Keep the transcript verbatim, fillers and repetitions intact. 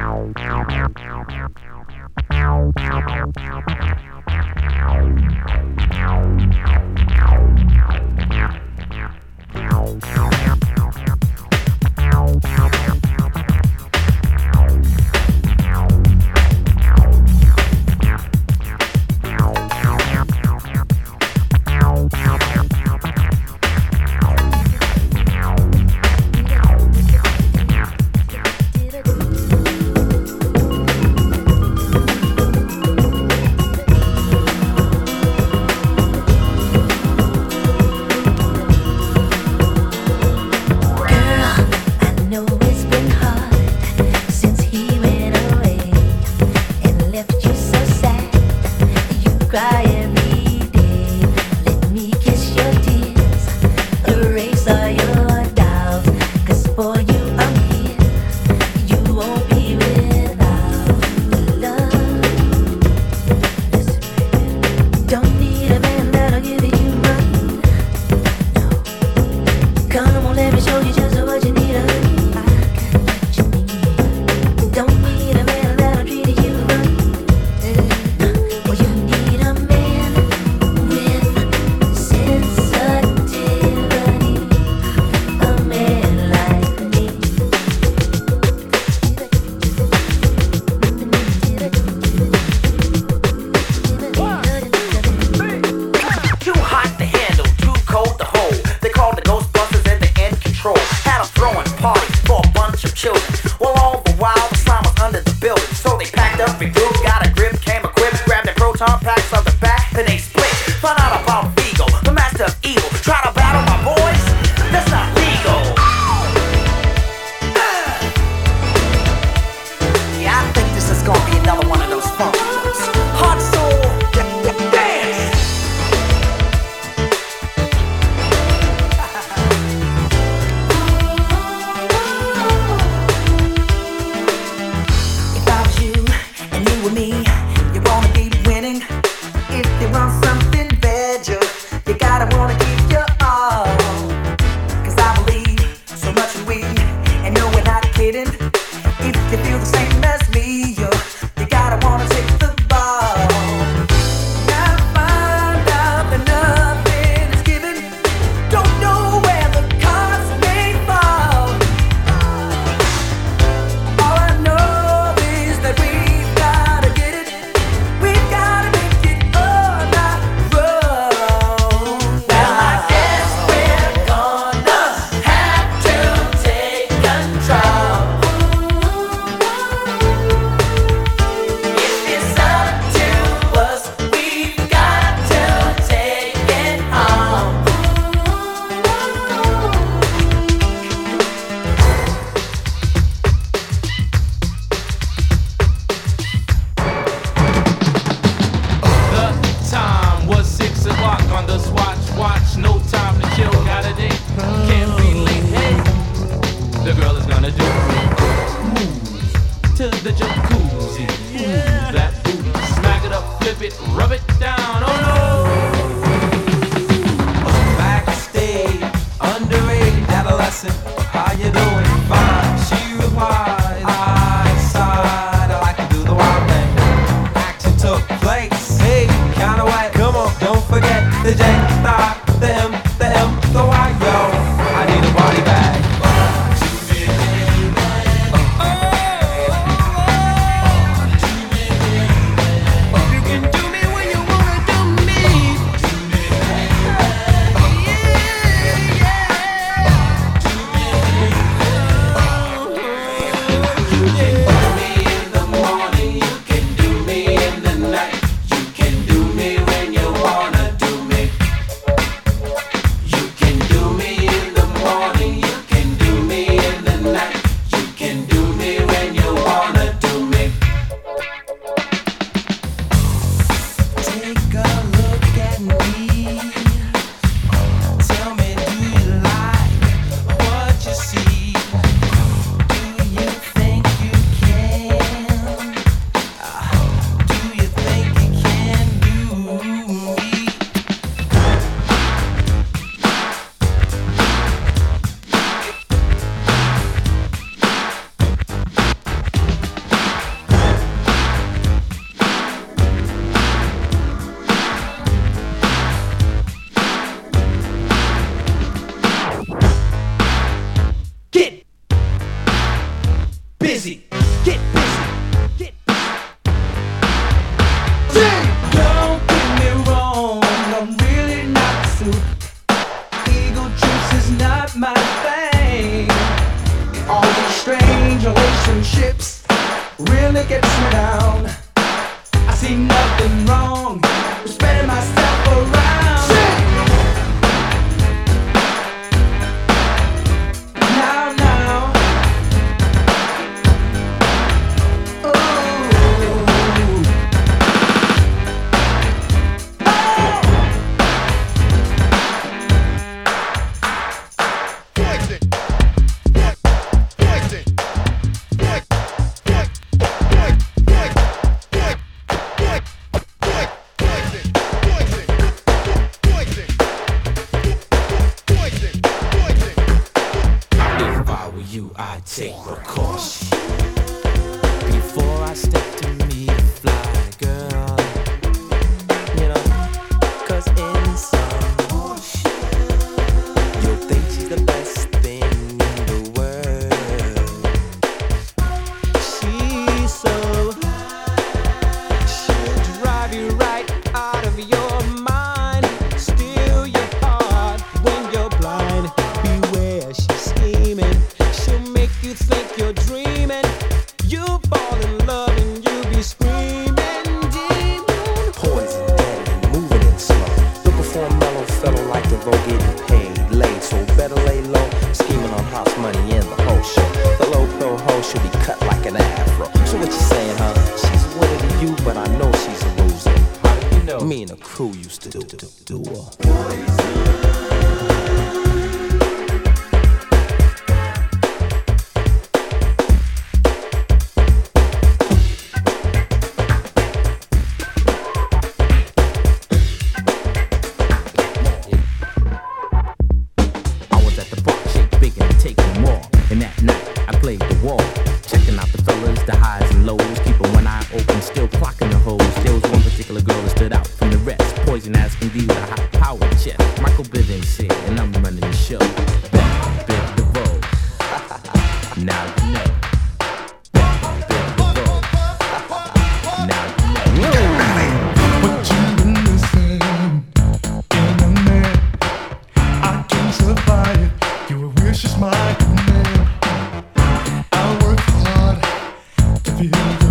You can do me when you wanna Get busy. Get busy. Don't get me wrong, I'm really not the suit. Ego trips is not my thing. All these strange relationships really gets me down. I see nothing wrong with spreading myself around. Now, now. Ooh. Oh. Poison. Poison. If I were you, I'd take precaution before I step to meet a fly girl. You know, 'cause in some you'll think she's the best thing in the world. She's so she'll drive you right out of your mind, steal your heart when you're blind. Beware, she's scheming. She'll make you think you're dreaming. You fall in love and you be screaming, demon. Poison, deadly, moving in slow. Looking for a mellow fellow like the road getting paid, laid, so better lay low. Scheming on house money and the whole show. The low pro hoe should be cut like an afro. So what you saying, huh? She's winning to you, but I know she's a loser. How do you know? Me and the crew used to do do do her. I was at the bar, shake big and taking more. And that night, I played the wall. Checking out the fellas, the highs and lows. Keeping one eye open, still clocking the hoes. There was one particular girl that stood out from the rest. Poison as can be with a high power chest. Michael Bivins here, and I'm running the show. Back, bit the road. Now you know. Back, bit the road. Now you know. What you been missing in a man? I can survive. Your wish is my command. I work hard to feel the